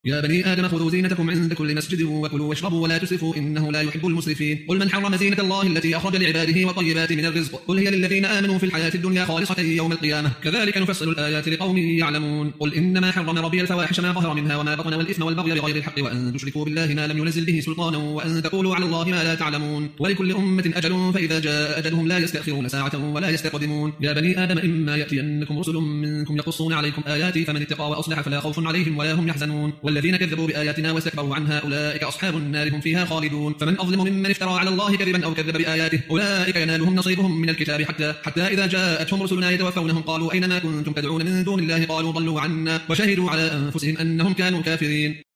يا بني آدم خذوا زينتكم عند كل مسجد وكلوا واشربوا ولا تسرفوا إنه لا يحب المسرفين. قل من حرم زينة الله التي أخرج لعباده وطيبات من الرزق قل هي للذين آمنوا في الحياة الدنيا خالصة يوم القيامة كذلك نفصل الآيات لقوم يعلمون. قل إنما حرم ربي الفواحش ما ظهر منها وما بطن والإثم والبغي بغير الحق وأن تشركوا بالله ما لم ينزل به سلطانا وأن تقولوا على الله ما لا تعلمون. ولكل أمة أجل فإذا جاء أجلهم لا يستأخرون ساعة ولا يستقدمون. يا بني آدم إما يأتينكم رسل منكم يقصون عليكم آياتي فمن اتقى وأصلح فلا خوف عليهم ولا هم يحزنون. والذين كذبوا بآياتنا واستكبروا عنها أولئك أصحاب النار هم فيها خالدون. فمن أظلم ممن افترى على الله كذبا أو كذب بآياته أولئك ينالهم نصيبهم من الكتاب حتى إذا جاءتهم رسلنا يتوفونهم قالوا أين ما كنتم تدعون من دون الله قالوا ضلوا عنا وشهدوا على أنفسهم أنهم كانوا كافرين.